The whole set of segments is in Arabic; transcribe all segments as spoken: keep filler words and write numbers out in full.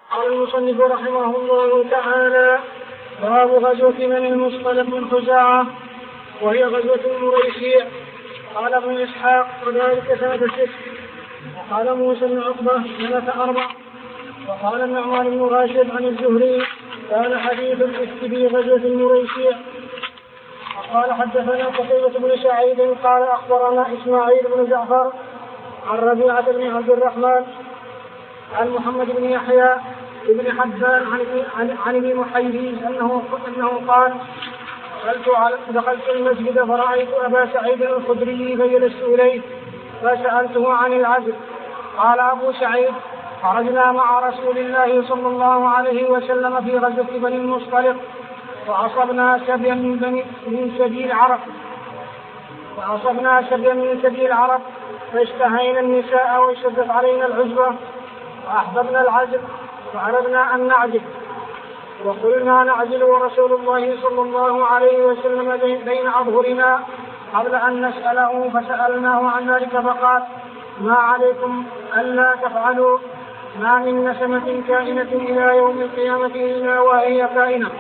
قال المصنف رحمه الله تعالى: باب غزوة بني المصطلق من خزاعة وهي غزوة المريسيع. قال ابن إسحاق: وذلك سنة ست. وقال موسى بن عقبة: سنة أربع. وقال النعمان بن راشد عن الزهري: كان حديث الإفك في غزوة المريسيع. وقال حدثنا قتيبة بن سعيد قال أخبرنا إسماعيل بن جعفر عن ربيعة بن عبد الرحمن عن محمد بن يحيى بن حبان عن عن ابن محيريز انه انه قال: دخلت على دخلت المسجد فرأيت أبا سعيد الخدري فجلست إليه فسألته عن العزل. قال أبو سعيد: خرجنا مع رسول الله صلى الله عليه وسلم في غزوة بني المصطلق فأصبنا سبيا من بني من سبي العرب فأصبنا سبيا من سبي العرب فاشتهينا النساء واشتدت علينا العزوة وأحببنا العزل فأردنا أن نعزل وقلنا نعزل ورسول الله صلى الله عليه وسلم بين أظهرنا قبل أن نسأله فسألناه عن ذلك فقال: ما عليكم ألا تفعلوا، ما من نسمة كائنة إلى يوم القيامة إلا وهي كائنة.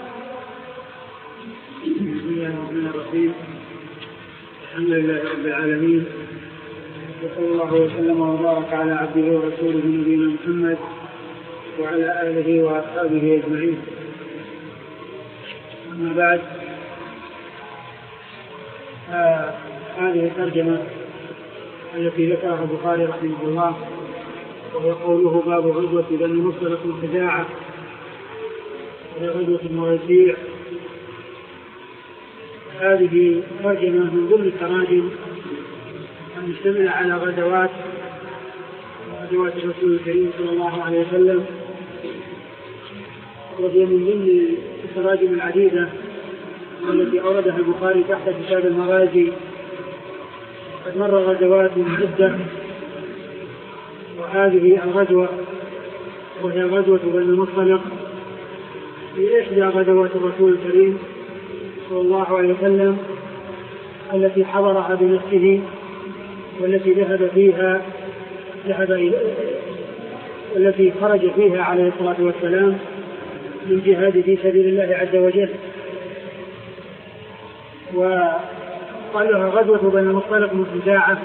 بسم الله الرحمن الرحيم. الحمد لله رب العالمين، وصلى الله وسلم وبارك على عبده ورسوله نبينا محمد وعلى آله وأصحابه أجمعين. أما بعد، آه هذه الترجمة التي ذكرها البخاري رحمه الله وهي قوله: باب غزوة بني المصطلق من خزاعة وهي غزوة المريسيع. هذه ترجمة من ضمن التراجم المشتملة على غزوات غزوات الرسول الكريم صلى الله عليه وسلم، وهي من ضمن التراجم العديدة التي أوردها البخاري تحت كتاب المغازي. قد مر غزوات عدة، وهذه الغزوة وهي غزوة بني المصطلق في إحدى غزوات الرسول الكريم صلى الله عليه وسلم التي حضرها بنفسه والتي ذهب فيها ذهب والتي خرج فيها عليه الصلاة والسلام من جهاد في سبيل الله عز وجل. وقال لها غزوة بني المصطلق من خزاعة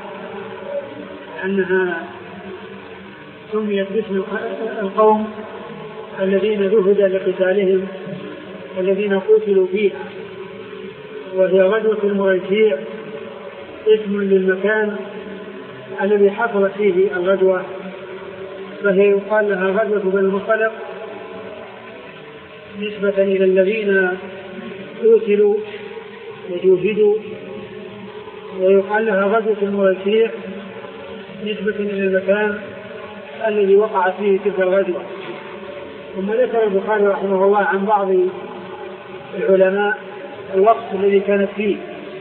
أنها سميت باسم القوم الذين ذهب لقتالهم والذين قتلوا فيها، وهي غزوة المريسيع اسم للمكان الذي حصلت فيه الغزوة، فهي يقال لها غزوة بني المصطلق نسبة إلى الذين قتلوا وجوهدوا، ويقال لها غزوة المريسيع نسبة إلى المكان الذي وقعت فيه تلك الغزوة. ثم ذكر البخاري رحمه الله عن بعض العلماء الوقت الذي كانت فيه،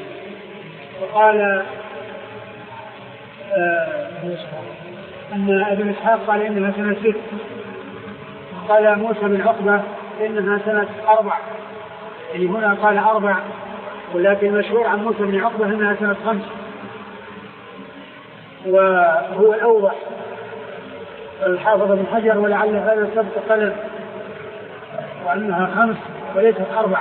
وقال آه أن ابن إسحاق قال إنها سنة ست، وقال موسى بن عقبة إنها سنة أربع، يعني هنا قال أربع، ولكن مشهور عن موسى بن عقبة إنها سنة خمس، وهو الأوضح الحافظ بن حجر ولعل هذا سبق قلم وأنها خمس وليست أربع.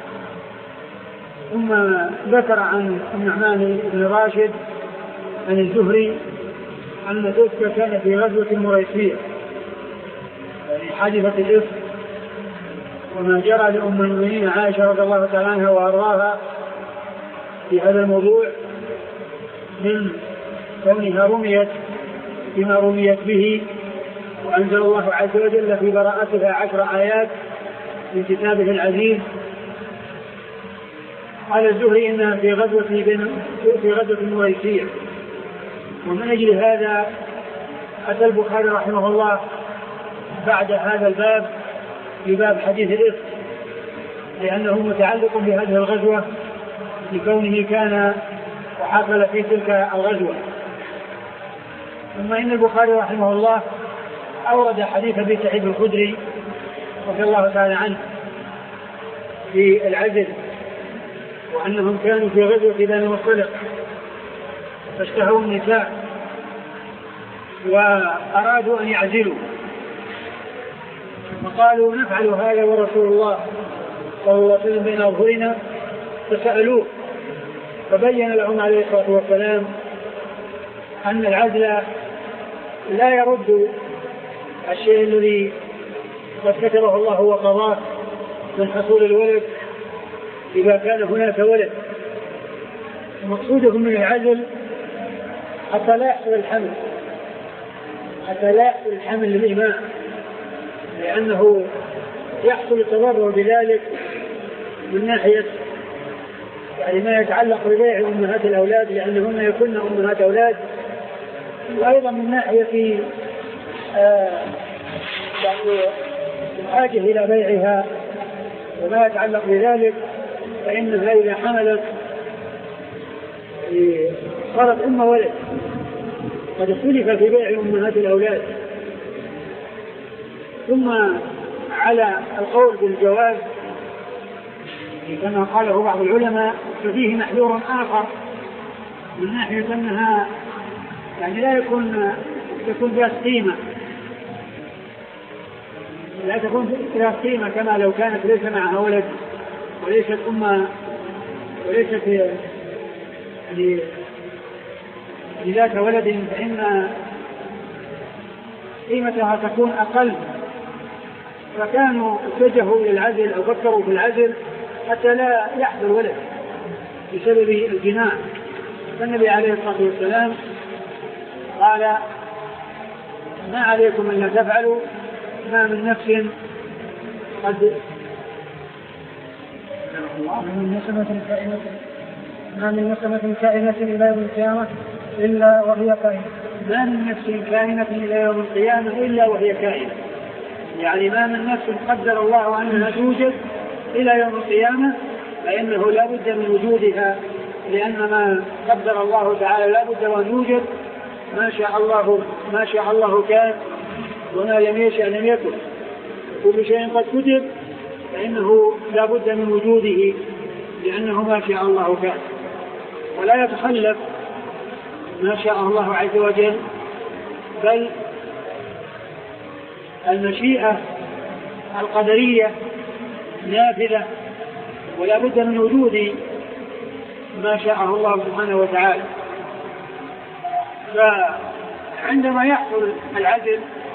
ثم ذكر عن النعمان بن راشد عن الزهري أن تلك كان في غزوة المريسيع، يعني حادثة الإفك وما جرى لأم المؤمنين عائشة رضي الله تعالى عنها وأرضاها في هذا الموضوع من كونها رميت بما رميت به، وأنزل الله عز وجل في براءتها عشر آيات من كتابه العزيز. قال الزهري إنها في غزوة في غزوة المريسيع، ومن أجل هذا أتى البخاري رحمه الله بعد هذا الباب في باب حديث الإفك، لأنه متعلق بهذه الغزوة لكونه كان وحصل في تلك الغزوة. ثم إن البخاري رحمه الله أورد حديث أبي سعيد الخدري رضي الله تعالى عنه في العزل، وأنهم كانوا في غزوة بني المصطلق فاشتهوا النساء وأرادوا أن يعزلوا، فقالوا نفعل هذا ورسول الله صلى الله عليه وسلم بين أظهرنا، فسألوه فبين لهم عليه الصلاة والسلام أن العزل لا يرد الشيء الذي قد كتبه الله وقضاه من حصول الولد إذا كان هناك ولد. مقصودهم من العزل حتى لا يحصل الحمل حتى لا يحصل الحمل للإماء، لأنه يحصل التضرر بذلك من ناحية يعني ما يتعلق ببيع أمهات الأولاد لأنهن يكون أمهات أولاد، وأيضا من ناحية آه يعني الحاجة إلى بيعها وما يتعلق بذلك، فإنها إذا حملت صارت أم ولد. قد اختلف في بيع أمهات الأولاد. ثم على القول بالجواز كما قاله بعض العلماء ففيه محذور آخر من ناحية أنها يعني لا يكون تكون ذات قيمة لا تكون ذات قيمة كما لو كانت ليس معها ولد وليست أم وليست يعني ذات ولد، فإن قيمتها تكون أقل. فكانوا اتجهوا إلى العزل أو فكروا في العزل حتى لا يحصل ولد بسبب الجناح. فالنبي عليه الصلاة والسلام قال ما عليكم أن لا تفعلوا ما من نفس قد ما من نسمة كائنة ما من نسمة كائنة إلى يوم القيامة إلا وهي كائنة ما من نفس كائنة إلى يوم القيامة إلا وهي كائنة، يعني ما من نفس قدر الله أنها توجد إلى يوم القيامة فإنه لا بد من وجودها، لأن ما قدر الله تعالى لا بد أن يوجد. ما شاء الله ما شاء الله كان وما لم يشأ لم يكن. كل شيء قد كتب فإنه لا بد من وجوده لأنه ما شاء الله كان، ولا يتخلف ما شاء الله عز وجل، بل المشيئة القدرية نافذة ولا بد من وجود ما شاءه الله سبحانه وتعالى. فعندما يحصل العزل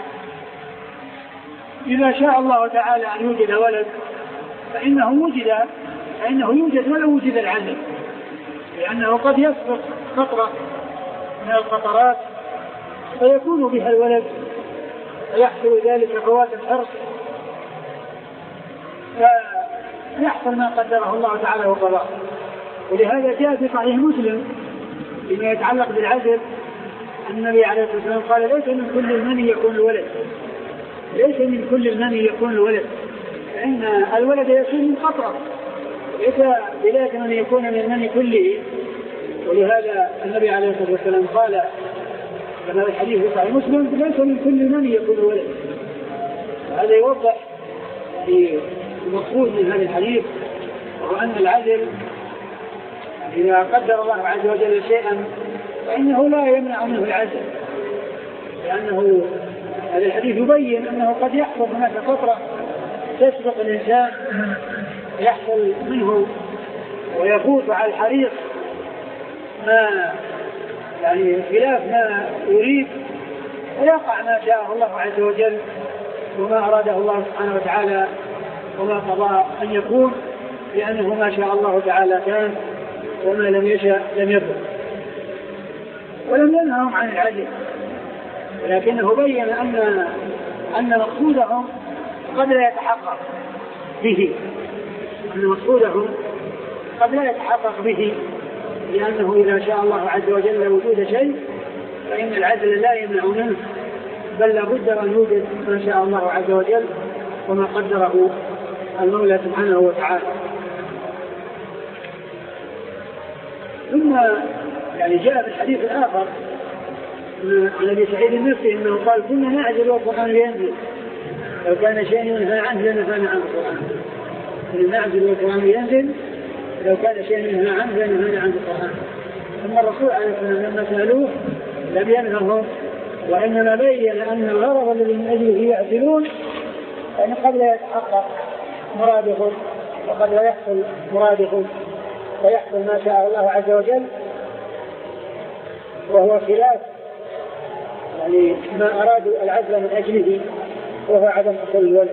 إذا شاء الله تعالى أن يوجد ولد فإنه وجد فإنه يوجد ولو وجد العزل، لأنه قد يسبق فترة من القطرات فيكون بها الولد فيحصل ذلك فوات الحرص فيحصل ما قدره الله تعالى وقضاه. ولهذا جاء في صحيح مسلم فيما يتعلق بالعزل النبي عليه الصلاة والسلام قال ليس من كل المني يكون الولد ليس من كل المني يكون الولد فإن الولد يكون من قطرة ليس بذلك من يكون من المني كله. ولهذا النبي عليه الصلاة والسلام قال كما في الحديث في صحيح مسلم ليس من كل المني يكون الولد. هذا يوضح المقصود من هذا الحديث، وهو أن العزل إذا قدر الله عز وجل شيئا فإنه لا يمنع منه العزل، لأنه هذا الحديث يبين أنه قد يحصل هناك فترة تسبق الإنسان يحصل منه ويفوت على الحريص ما يعني خلاف ما يريد ويقع ما شاء الله عز وجل وما أراده الله سبحانه وتعالى وما قضى أن يكون، لأنه ما شاء الله تعالى كان وما لم يشاء لم يكن. ولم ينههم عن العزل، ولكنه بين أن أن مقصودهم قد لا يتحقق به أن مقصودهم قد لا يتحقق به لأنه إذا شاء الله عز وجل وجود شيء فإن العزل لا يمنع منه، بل لابد أن يوجد ما شاء الله عز وجل وما قدره المولى سبحانه وتعالى. ثم يعني جاء في الحديث الآخر عن أبي سعيد النفسي أنه قال كنا نعزل والقرآن ينزل، لو كان شيء ينهى عنه لنهانا عن القرآن. كنا نعزل والقرآن ينزل لو كان شيء ينهى عنه لنهانا عن القرآن. ثم الرسول عليه الصلاة والسلام لما سألوه لم ينهرهم، وإنما بين أن الغرض الذي من أجله يعزلون يعني قد لا يتحقق مراده وقد لا يحصل مراده ويحصل ما شاء الله عز وجل، وهو خلاف يعني ما أرادوا العزل من أجله، وهو عدم حصول الولد.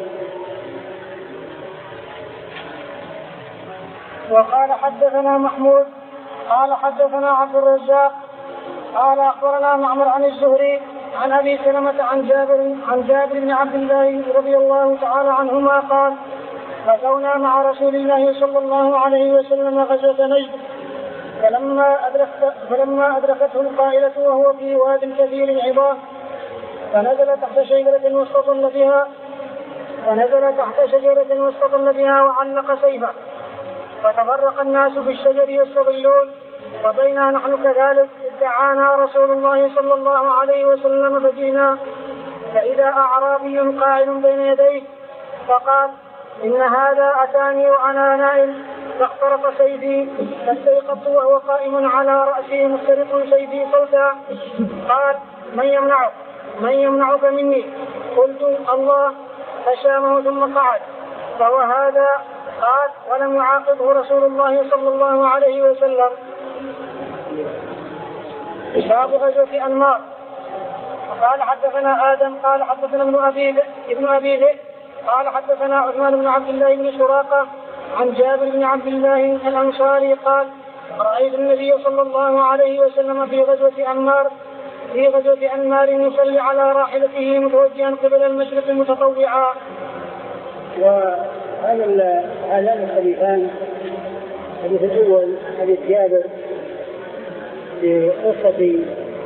وقال حدثنا محمود قال حدثنا عبد الرزاق قال أخبرنا معمر عن الزهري عن أبي سلمة عن جابر عن جابر بن عبد الله رضي الله تعالى عنهما قال: غزونا مع رسول الله صلى الله عليه وسلم غزوة نجد، فلما أدركت فلما أدركته القائلة وهو في واد كثير عظام، فنزل تحت شجرة واستظل بها فنزل تحت شجرة واستظل بها وعلق سيفه، فتفرق الناس في الشجر يستظلون، وبينا نحن كذلك دعانا رسول الله صلى الله عليه وسلم فجئنا، فإذا أعرابي قاعد بين يديه فقال: إن هذا أتاني وأنا نائم فاخترق سيفي، فاستيقظت وهو قائم على رأسي مخترق سيفي صوتا، قال: من يمنعك من يمنعك مني؟ قلت: الله. فشامه ثم قعد. فهو هذا. قال: ولم يعاقبه رسول الله صلى الله عليه وسلم. باب غزوة أنمار. قال حدثنا آدم قال حدثنا ابن أبي ابن أبي ذئب قال حدثنا عثمان بن عبد الله بن سراقة عن جابر بن عبد الله الأنصاري قال: رأيت النبي صلى الله عليه وسلم في غزوة أنمار في غزوة أنمار يصلي على راحلته متوجها قبل المشرق متطوعا. وهذا هذان الحديثان، الحديث الأول حديث جابر في قصة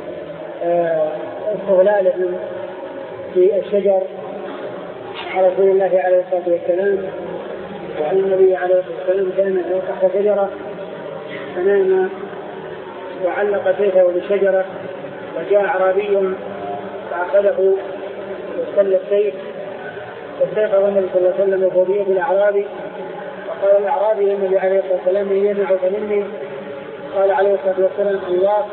استغلالهم في الشجر على رسول الله عليه الصلاة والسلام، وعن النبي عليه الصلاة والسلام كان تحت شجرة فنام وعلق سيفه بالشجرة، وجاء أعرابي فأخذه واستل السيف، فاستيقظ النبي صلى الله عليه وسلم وهو بيد الأعرابي، فقال الأعرابي للنبي عليه الصلاة والسلام: من يمنعك مني؟ قال عليه الصلاة والسلام: الله.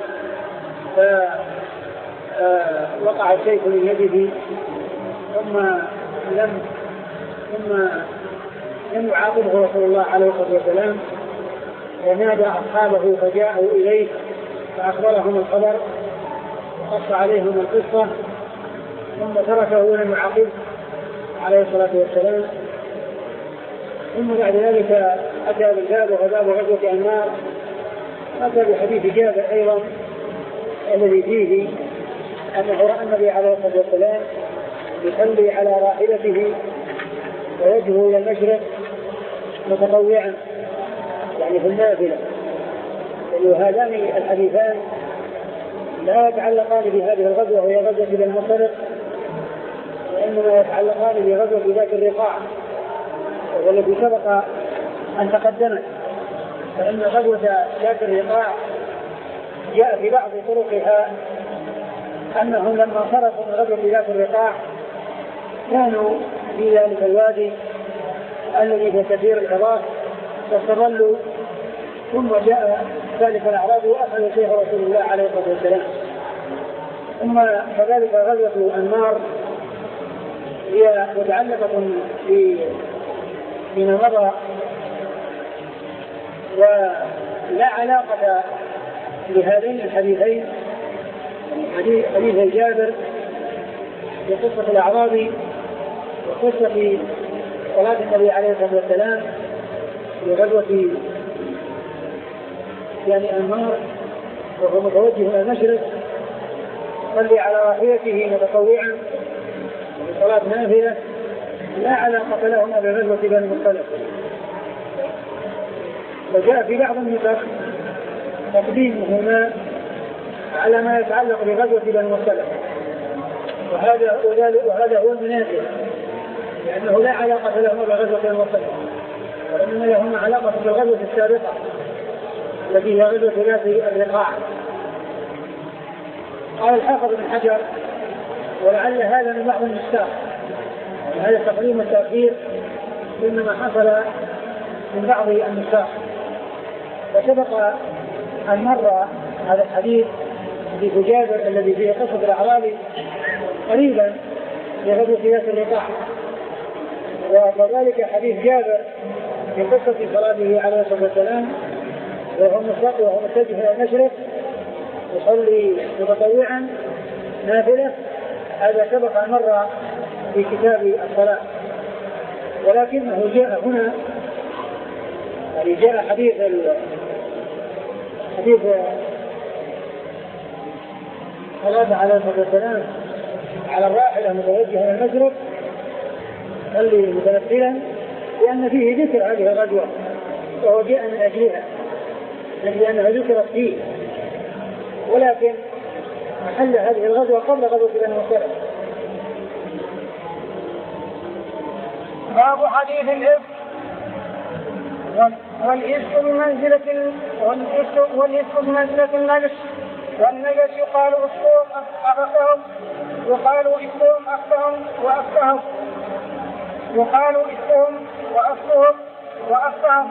فوقع السيف من يده، ثم لم ثم لم يعاقبه رسول الله عليه الصلاة والسلام، ونادى أصحابه فجاءوا إليه فأخبرهم الخبر وقص عليهم القصة، ثم تركه ولم يعاقبه عليه الصلاة والسلام. ثم بعد ذلك أتى بالباب وهو باب غزوة أنمار، أتى بحديث جابر أيضا الذي فيه أنه رأى النبي عليه الصلاة والسلام يصلي على راحلته ووجهه إلى المشرق متطوعا، يعني في النافلة. وهذان الحديثان لا يتعلقان بهذه الغزوة وهي غزوة بني المصطلق، وإنما يتعلقان بغزوة ذات الرقاع والتي سبق أن تقدمت. فإن غزوة ذات الرقاع جاء في بعض طرقها أنهم لما صرفوا من غزوة ذات الرقاع كانوا في ذلك الوادي الذي في كثير العراق فاستظلوا، ثم جاء ذلك الأعرابي وأخذ سيف رسول الله عليه الصلاة والسلام. ثم كذلك غزوة أنمار هي متعلقة في من مضى، ولا علاقة لهذين الحديثين، حديث حديث جابر بقصة الأعرابي وقصة صلاة النبي عليه الصلاة والسلام في غزوة يعني أنمار وهو متوجه إلى المشرق صلي على راحلته متطوعا بصلاة نافلة، لا علاقة لهما بغزوة بني المصطلق. وجاء في بعض النسخ تقديمهما على ما يتعلق بغزوة بني المصطلق، وهذا وهذا هو المناسب، لأنه لا علاقة لهما بغزوة بني المصطلق، وإنما لهما علاقة بالغزوة السابقة التي هي غزوة ذات الرقاع. قال الحافظ بن حجر: ولعل هذا من بعض النساخ، هذا التقديم والتأخير إنما حصل من بعض النساخ. وسبق أن مر هذا الحديث في جابر الذي فيه قصة الأعرابي قريبا في غزوة ذات الرقاع، وكذلك حديث جابر في قصة صلاته عليه الصلاة والسلام وهو متجه إلى المشرق يصلي متطوعا نافلة، هذا سبق أن مر في كتاب الصلاة، ولكنه جاء هنا يعني جاء حديث حديث صلاة عليه الصلاة والسلام على الراحلة متوجهة إلى المشرق صلي متنفلا، لأن فيه ذكر هذه الغزوة وهو جاء من أجلها لأنها ذكرت فيه، ولكن محل هذه الغزوة قبل غزوة بني مصطلق. باب حديث الإفك والإفك بمنزلة والإفك بمنزلة النجس، والنجس يقال أفكهم أفكهم يقال إفكهم أفكهم وأفكهم يقال إفكهم وأفكهم وأفكهم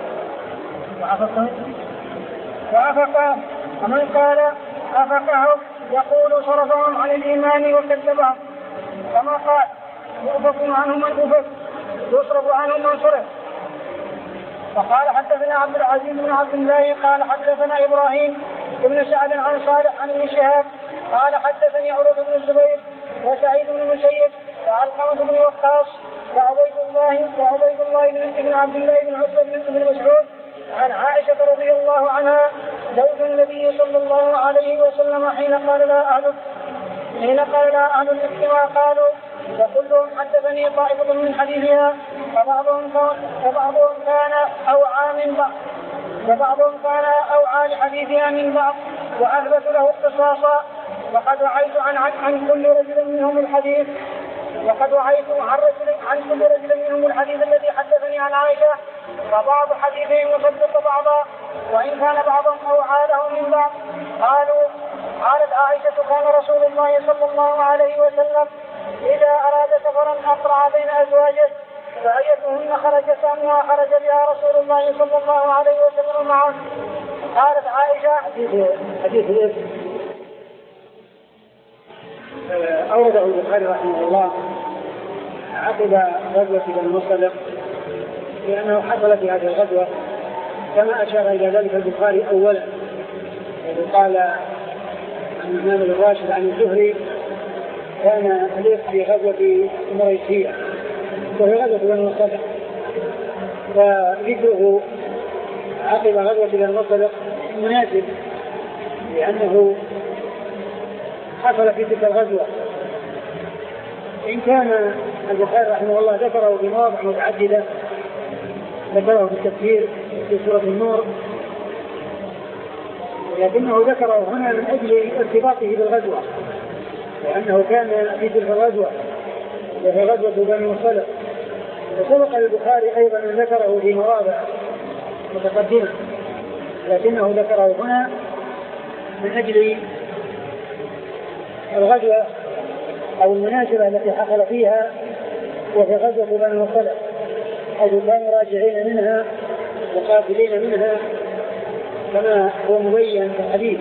وأفكهم ومن قال أفكهم يقول صرفهم عن الإيمان وكذبهم، كما قال يؤفك عنهم من أفك يصرف عنهم من صرف. فقال حدثنا عبد العزيز بن عبد الله قال حدثنا إبراهيم بن سعد عن صالح عن ابن شهاب قال حدثني عروة بن الزبير وسعيد بن المسيب وعلقمة بن وقاص وعبيد الله وعبيد الله بن عبد الله بن عتبة بن مسعود عن عائشة رضي الله عنها زوج النبي صلى الله عليه وسلم حين قال لا أهل حين قال لا أهل الاجتماع قالوا وكلهم حدثني طائفة من حديثها فبعضهم فبعضهم كان أوعى من بعض وبعضهم كان أوعى لحديثها من بعض وأثبت له اختصاصا، وقد وعيت عن, عن, عن كل رجل منهم الحديث وقد وعيت عن, رجل عن كل رجل منهم الحديث الذي حدثني عن عائشة، فبعض حديثهم يصدق بعضا وإن كان بعضهم أوعى له من بعض. قالوا قالت عائشة كان رسول الله صلى الله عليه وسلم إذا أراد سفرا أقرع بين أزواجه فأيتهن خرج سامها خرج بها رسول الله صلى الله عليه وسلم معه. قالت عائشة حديث الإفك أورده البخاري رحمه الله عقب غزوة بني المصطلق، لأنه حصل في هذه الغزوة كما أشار إلى ذلك البخاري أولا، قال عن الإمام الراشد عن الزهري كان الإفك في غزوة مريسية وهي غزوة بني المصطلق، وذكره عقب غزوة بني المصطلق مناسب لأنه حصل في تلك الغزوة، إن كان البخاري رحمه الله ذكره في مواضع متعددة، ذكره في التفسير في سورة النور، ولكنه ذكره هنا من أجل ارتباطه بالغزوة، لأنه كان في تلك الغزوة وهي غزوة بني المصطلق، وسبق البخاري أيضا أن ذكره في مواضع متقدمة، لكنه ذكره هنا من أجل الغزوة أو المناسبة التي حصل فيها وفي غزوة بني المصطلق، حيث كانوا راجعين منها وقافلين منها كما هو مبين في الحديث.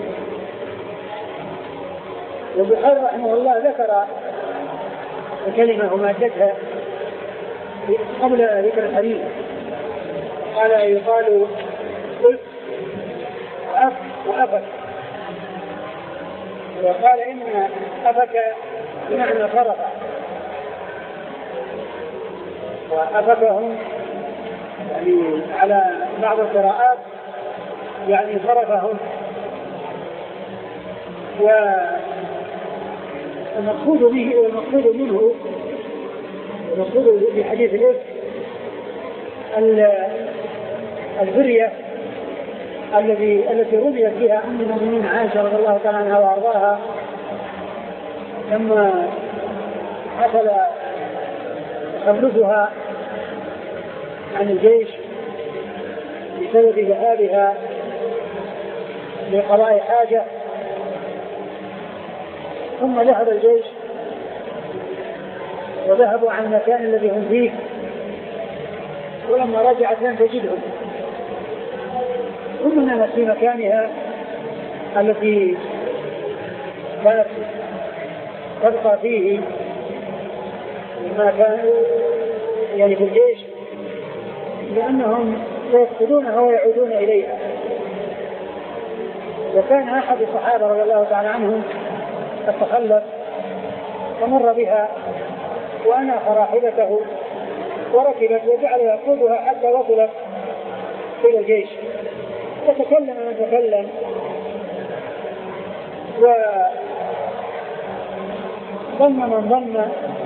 والبخاري رحمه الله ذكر الكلمة ومادتها قبل ذكر الحديث، قال يقال قلت أف وأفك، وقال إن أفك بمعنى فرق، وأفكهم يعني على بعض القراءات يعني صرفهم. والمقصود به والمقصود منه المقصود بحديث الإفك الذرية الذي التي رميت فيها أم المؤمنين عائشة رضي الله تعالى عنها وأرضاها لما حصل تخلفها عن الجيش بسبب ذهابها لقضاء حاجة، ثم ذهب الجيش وذهبوا عن المكان الذي هم فيه، ولما رجعت لم تجدهم، ثم نامت في مكانها التي كانت تبقى فيه لما كانوا يعني في الجيش لأنهم يفقدونها ويعودون إليها. وكان أحد الصحابة رضي الله تعالى عنهم قد تخلف ومر بها وأناخ راحلته وركبت وجعل يقودها حتى وصلت إلى الجيش. فتكلم من تكلم وظن من ظن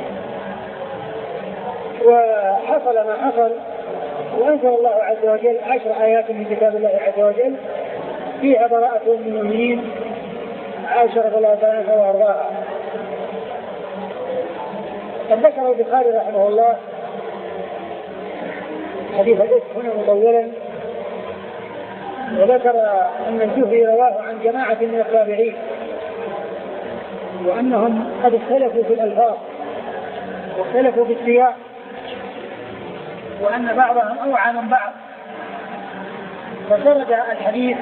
وحصل ما حصل. وأنزل الله عز وجل عشر آيات من كتاب الله عز وجل فيها براءة من المؤمنين عائشة رضي الله عنها وأرضاها. قد ذكر البخاري رحمه الله حديث الإفك هنا مطولا، وذكر أن الزهري رواه عن جماعة من التابعين وأنهم قد اختلفوا في الألفاظ واختلفوا في السياق، وأن بعضهم أوعى من بعض، فسرد الحديث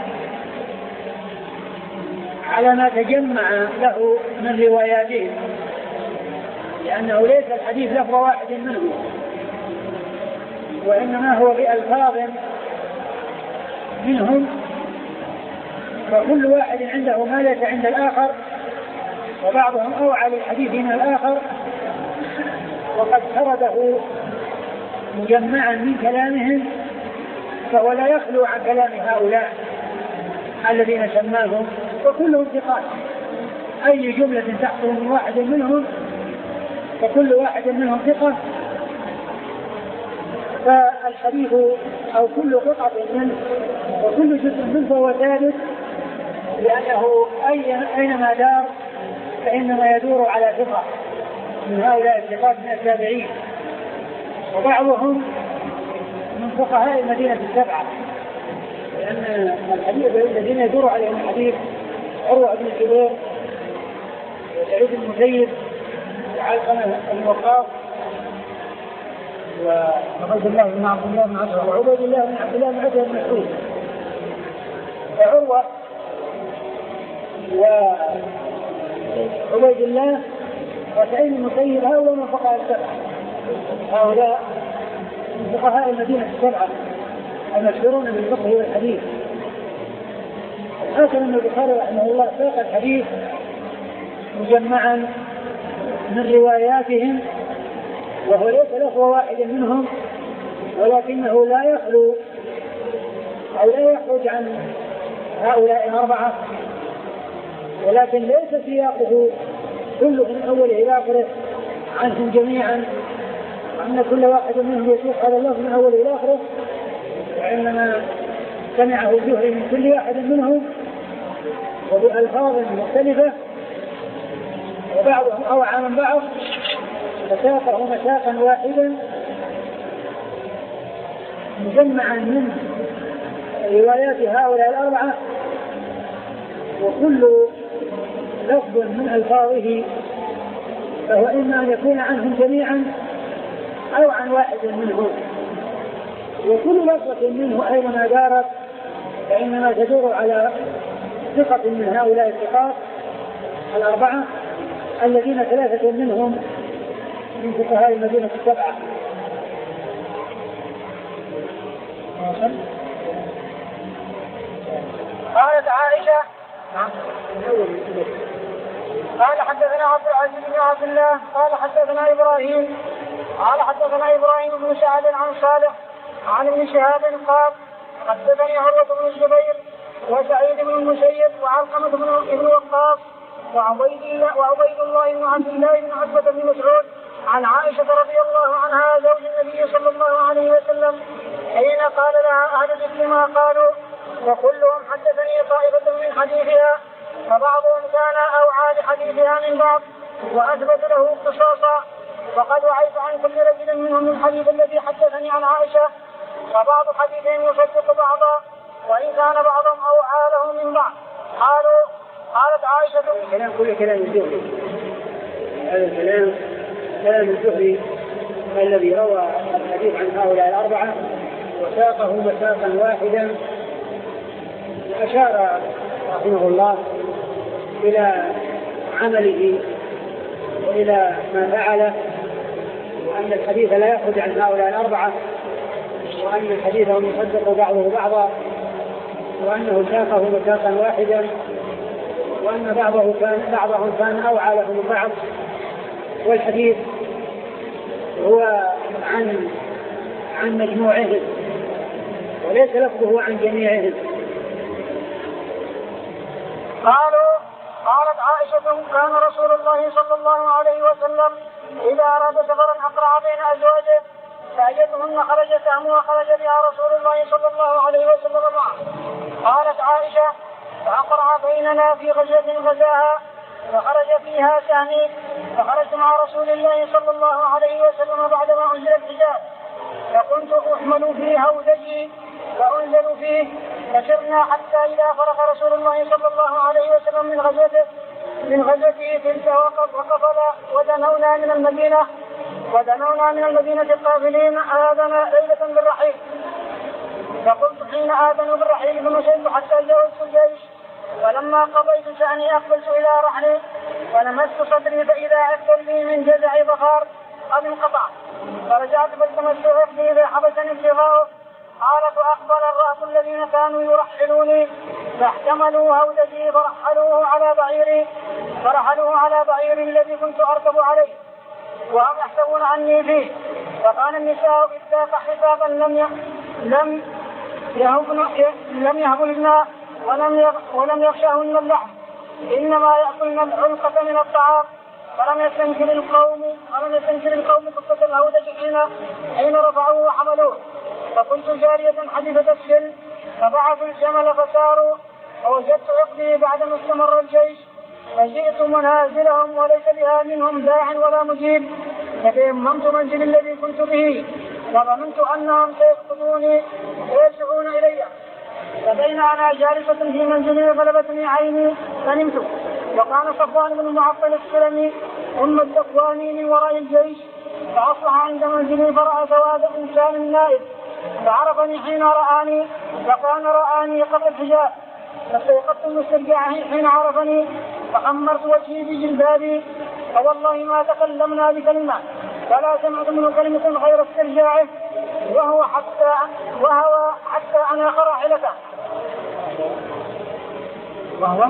على ما تجمع له من رواياتهم، لأنه ليس الحديث لفظ واحد منهم وإنما هو بألفاظ منهم، فكل واحد عنده ما ليس عند الآخر، وبعضهم أوعى للحديث من الآخر، وقد سرده مجمعا من كلامهم، فهو لا يخلو عن كلام هؤلاء الذين سماهم، وكلهم ثقات. أي جملة تحصل من واحد منهم فكل واحد منهم ثقة، فالحديث أو كل قطعة منه وكل جزء منه فهو ثابت، لأنه أينما دار فإنما يدور على ثقة من هؤلاء الثقات من التابعين، وبعضهم من فقهاء المدينة السبعة، لأن الحديث الذين يدور عليهم الحديث عروة بن الزبير وسعيد بن المسيب وعلقمة بن وقاص وعبيد الله بن عبد الله بن عمرو وعبيد الله بن عبد الله بن عتبة بن مسعود. فعروة وعبيد الله وسعيد بن المسيب هؤلاء من فقهاء السبعة، هؤلاء من فقهاء المدينة السبعة المشهورون بالفقه والحديث. هكذا أن البخاري رحمه الله ساق الحديث مجمعا من رواياتهم، وهو ليس لفظ واحد منهم، ولكنه لا يخلو أو لا يخرج عن هؤلاء الأربعة، ولكن ليس سياقه كله من أوله إلى آخره عنهم جميعا، وأن كل واحد منهم يسوق هذا اللفظ من أوله إلى آخره، وإنما سمعه الزهري من كل واحد منهم وبألفاظ مختلفة، وبعضهم أوعى من بعض، فساقه مساقا واحدا مجمعا من روايات هؤلاء الأربعة، وكل لفظ من ألفاظه فهو إما أن يكون عنهم جميعا أو عن واحد منهم، وكل لفظة منه أينما دارت فإنما تدور على ثقة من هؤلاء الثقات الأربعة الذين ثلاثة منهم من فقهاء المدينة السبعة. قالت عائشة قال حدثنا عبد العزيز بن عبد الله قال حدثنا إبراهيم قال حدثنا إبراهيم بن سعد عن صالح عن ابن شهاب قال حدثني عروة بن الزبير وسعيد بن المسيب وعلقمة بن وقاص وعبيد الله وعبيد الله بن عبد الله بن عتبة بن مسعود عن عائشة رضي الله عنها زوج النبي صلى الله عليه وسلم حين قال لها أهل مثل ما قالوا، وكلهم حدثني طائفة من حديثها، فبعضهم كان أوعى لحديثها من بعض وأثبت له قصاصا، وقد وعيت عن كل رجل منهم من الحديث الذي حدثني عن عائشة، وبعض حديثهم يصدق بعضا وإن كان بعضهم أوعى له من بعض. قالوا قالت عائشة كلام كل كلام الزهري، هذا الكلام كلام الزهري الذي روى الحديث عن هؤلاء الأربعة وساقه مساقا واحدا، أشار رحمه الله إلى عمله وإلى ما فعله وأن الحديث لا يخرج عن هؤلاء الأربعة، وأن حديثهم يصدق بعضه بعضا، وأنه ساقه مساقا واحدا، وأن بعضه كان بعضهم كان أوعى له من بعض. والحديث هو عن عن مجموعهم وليس لفظه عن جميعهم. قالوا قالت عائشة كان رسول الله صلى الله عليه وسلم إذا أراد سفرا أقرع بين أزواجه فأيتهن خرج سهمها خرج بها رسول الله صلى الله عليه وسلم معه. قالت عائشة فأقرع بيننا في غزوة غزاها فخرج فيها سهمي فخرجت مع رسول الله صلى الله عليه وسلم بعدما أنزل الحجاب فكنت أحمل في هودجي فأنزل فيه فسرنا حتى إذا فرغ رسول الله صلى الله عليه وسلم من غزوته من غزوته تلك وقفل ودنونا من المدينة ودنونا من المدينة قافلين آذن ليلة بالرحيل فقلت حين آذنوا بالرحيل فمشيت حتى جاوزت الجيش ولما قضيت شأني أقبلت إلى رحلي ولمست صدري فإذا أكثر لي من جزع بخار قد انقطع فرجعت فالتمست عقدي فحبسني ابتغاؤه. قالت وأقبل الرأس الذين كانوا يرحلوني فاحتملوا هودجي فرحلوه على بعيري فرحلوه على بعيري الذي كنت أركب عليه وهم يحسبون عني فيه. فقال النساء إذ ذاق حسابا لم لم يهبن لم يهبلن ولم ولم يخشاهن اللحم إنما يأكلن العلقة من الطعام. فلم يستنكر القوم ولم يستنكر القوم قصة الهودج حين حين رفعوه وحملوه. فكنت جارية حديثة السن فبعثوا الجمل فساروا فوجدت عقدي بعدما استمر الجيش فجئت منازلهم وليس بها منهم داع ولا مجيب فتيممت منزل الذي كنت به وظننت أنهم سيقصدوني ويرجعون إلي. فبين أنا جالسة في منزلي غلبتني عيني فنمت وكان صفوان بن معطل السلمي أم الدقواني من وراء الجيش فأصبح عند منزلي فرأى سواد إنسان نائب فعرفني حين رآني وكان رآني قبل الحجاب فاستيقظت مسترجعه حين عرفني فحمرت وجهي بجلبابي فوالله ما تكلمنا بكلمة ولا سمعت منه كلمة غير استرجاعه وهو حتى وهو حتى أنا راحلته وهو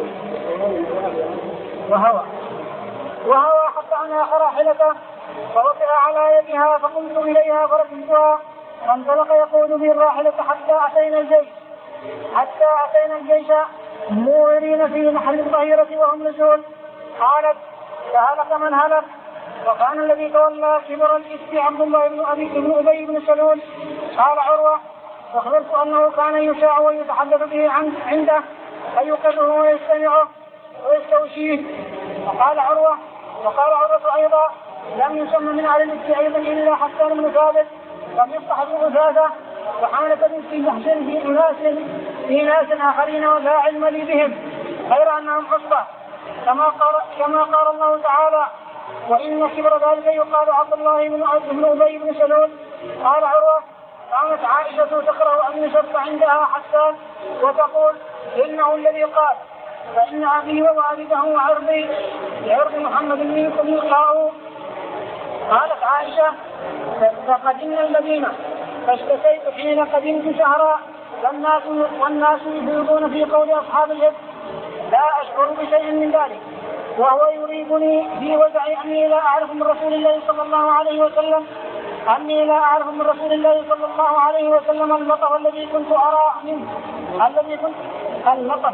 وهو وهو حتى أنا راحلته فوقع على يدها فقمت إليها فركبتها فانطلق يقود بي الراحلة حتى أتينا الجيش حتى أتينا الجيش مورين في محل الظهيرة وهم نزول. قالت فهلك من هلك وكان الذي تولى كبر الإسك عبد الله بن أبي بن أبي بن سلول. قال عروة فأخبرت أنه كان يشاع ويتحدث به عنده فيقره ويستمعه ويستوشيه. فقال عروة وقال عروة أيضا لم يسمى من أهل الإسك أيضا إلا حسان بن ثابت لم يفتح ابن أثاثة وحاملة بنت جحش في ناس في ناس آخرين ولا علم لي بهم غير أنهم حصبة كما قال كما قال الله تعالى وإن كبر ذلك يقال عبد الله بن أبي بن سلول. قال عروة كانت عائشة تكره أن يشف عندها حسان وتقول إنه الذي قال فإن أبي ووالده وعرضي لعرض محمد منكم يلقاه. قالت عائشة فقدمنا المدينة فاشتكيت حين قدمت شهرا والناس, والناس يفيضون في قول أصحاب الجد لا أشعر بشيء من ذلك وهو يريبني في وجعي أني لا أعرف من رسول الله صلى الله عليه وسلم أني لا أعرف من رسول الله صلى الله عليه وسلم اللطف الذي كنت أرى منه الذي كنت اللطف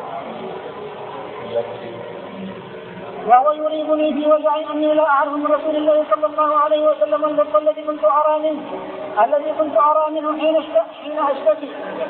وهو يريبني في وجعي أني لا أعرف من رسول الله صلى الله عليه وسلم اللطف الذي كنت أرى منه الذي كنت أرى منه حين حين أشتكي.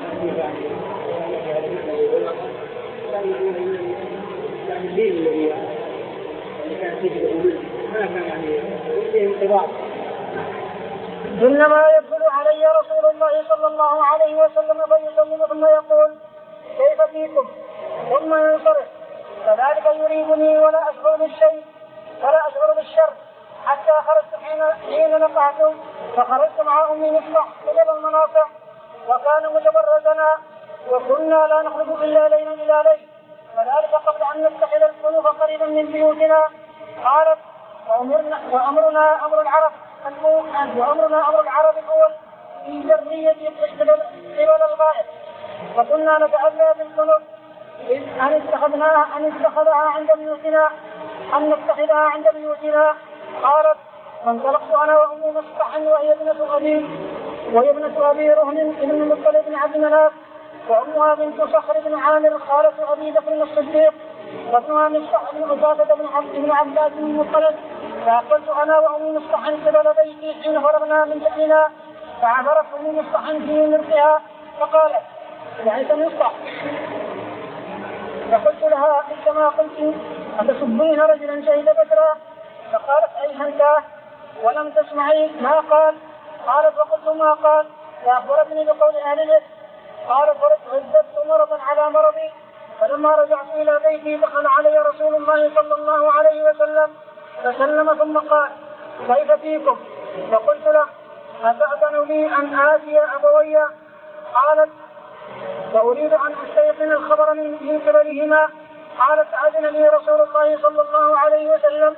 إنما يدخل علي رسول الله صلى الله عليه وسلم فيسلم ثم يقول كيف فيكم ثم ينصرف فذلك يريبني ولا أشعر بالشيء ولا أشعر بالشر حتى خرجت حين حين نقعت فخرجت مع أمي مصبح قبل المناصع وكان متبرزنا وكنا لا نخرج إلا ليلا إلى ليل وذلك قبل أن نتخذ الكنوف قريبا من بيوتنا. قالت وأمرنا, وأمرنا أمر العرب وأمرنا أمر العرب الأول في جرية قبل الغائب، وكنا نتأذى بالقلوب أن اتخذناها أن اتخذها عند بيوتنا أن نتخذها عند بيوتنا. قالت: فانطلقت أنا وأمي مصطحا وهي ابنة أبي وهي ابنة أبي رهن بن المطلب بن عبد مناف، وأمها بنت صخر بن عامر خالة أبي بكر الصديق، وابنها مصطح بن عبادة بن عباس بن المطلب. فأقبلت أنا وأمي مصطحا قبل بيتي حين فرغنا من شأننا، فعبرت أمي مصطحا في مرتها فقالت: يعني مصطح. فقلت لها: كما قلت أتسبين رجلا شهد بدرا؟ فقالت: أي هنتاه ولم تسمعي ما قال؟ قالت: وقلت ما قال؟ فأخبرتني بقول أهل العلم. قالت: فرددت مرضا على مرضي، فلما رجعت إلى بيتي دخل علي رسول الله صلى الله عليه وسلم فسلم ثم قال: كيف فيكم؟ فقلت له: أتأذن لي أن آتي أبوي؟ قالت: فأريد أن أستيقن الخبر من قبلهما. قالت: أذن لي رسول الله صلى الله عليه وسلم.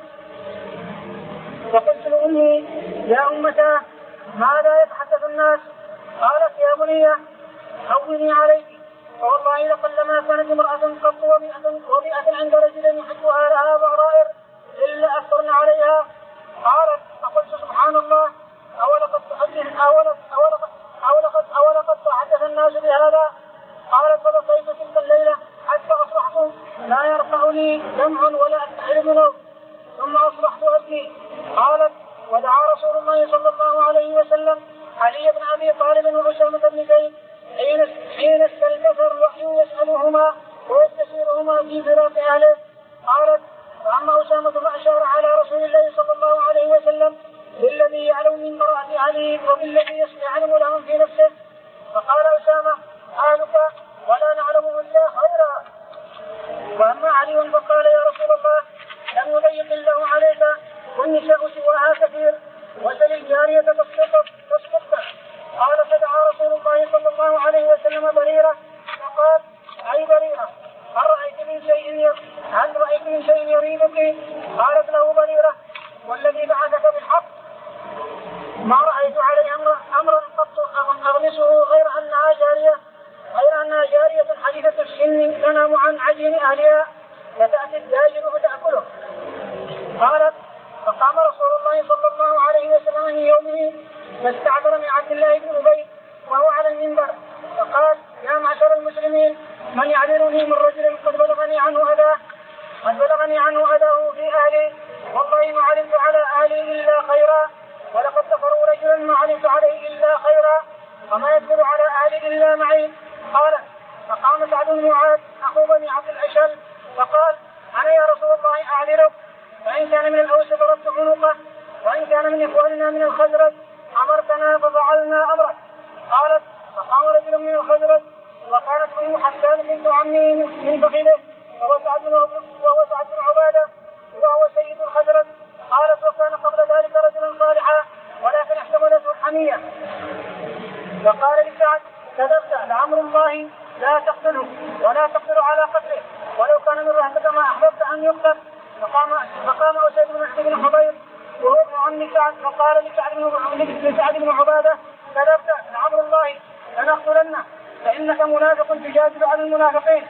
فقلت لأمي: يا أمتاه ماذا يتحدث الناس؟ قالت: يا بني هوني عليك، فوالله لقلما كانت امرأة قط وبيئة عند رجل يحبها لها ضرائر إلا أكثرن عليها. قالت: فقلت: سبحان الله، أولقد تحدث أولقد أولقد أولقد تحدث الناس بهذا؟ قالت: فبقيت تلك الليلة حتى أصبحت لا يرفع لي دمع ولا أستحي منه، ثم أصبحت أبكي. قالت: ودعا رسول الله صلى الله عليه وسلم علي بن أبي طالب وأسامة بن زيد حين استلبث الوحي يسألهما ويستشيرهما في فراق أهله. قالت: فأما أسامة فأشار على رسول الله صلى الله عليه وسلم بالذي يعلم من امرأة علي وبالذي يعلم لهم في نفسه، فقال أسامة: حالك ولا نعلم إلا خيرا. وأما علي فقال: يا رسول الله، لم يضيق الله عليك والنساء سواها كثير، وسل الجارية تسقط. قال: فدعا رسول الله صلى الله عليه وسلم بريرة فقال: أي بريرة، هل رأيت من شيء هل رأيت من شيء يريبك؟ قالت له بريرة: والذي بعثك بالحق ما رأيت عليه أمرا قط أغمسه غير أنها جارية غير أنها جارية حديثة السن تنام عن عجين أهلها فتأتي الداجر فتأكله. قالت: فقام رسول الله صلى الله عليه وسلم من يومه فاستعبر من عبد الله بن أبي وهو على المنبر فقال: يا معشر المسلمين، من يعذرني من رجل قد بلغني عنه أذاه قد بلغني عنه أذاه في أهلي، والله ما علمت على أهلي إلا خيرا، ولقد كفروا رجلا ما علمت عليه إلا خيرا، وما يكفر على أهلي إلا معي. قالت: فقام سعد بن معاذ أخو بني عبد الأشهل فقال: أنا يا رسول الله أعذرك، فإن كان من الأوس ضربت عنقه، وإن كان من إخواننا من الخزرج أمرتنا ففعلنا أمرك. قالت: فقام رجل من الخزرج وكانت أم حسان بنت عمي من فخذه وهو سعد بن عبادة وهو سيد الخزرج. قالت: وكان قبل ذلك رجلا صالحا ولكن احتملته الحمية. وقال لسعد: كذبت، لعمر الله لا تقتله ولا تقدر على قتله، ولو كان من رهبك ما أحببت أن يقتل. فقام فقام أسيد بن حضير وهو ابن عم سعد فقال لسعد بن عبادة: كذبت، لعمر الله لنقتلنه، فإنك منافق تجادل عن المنافقين.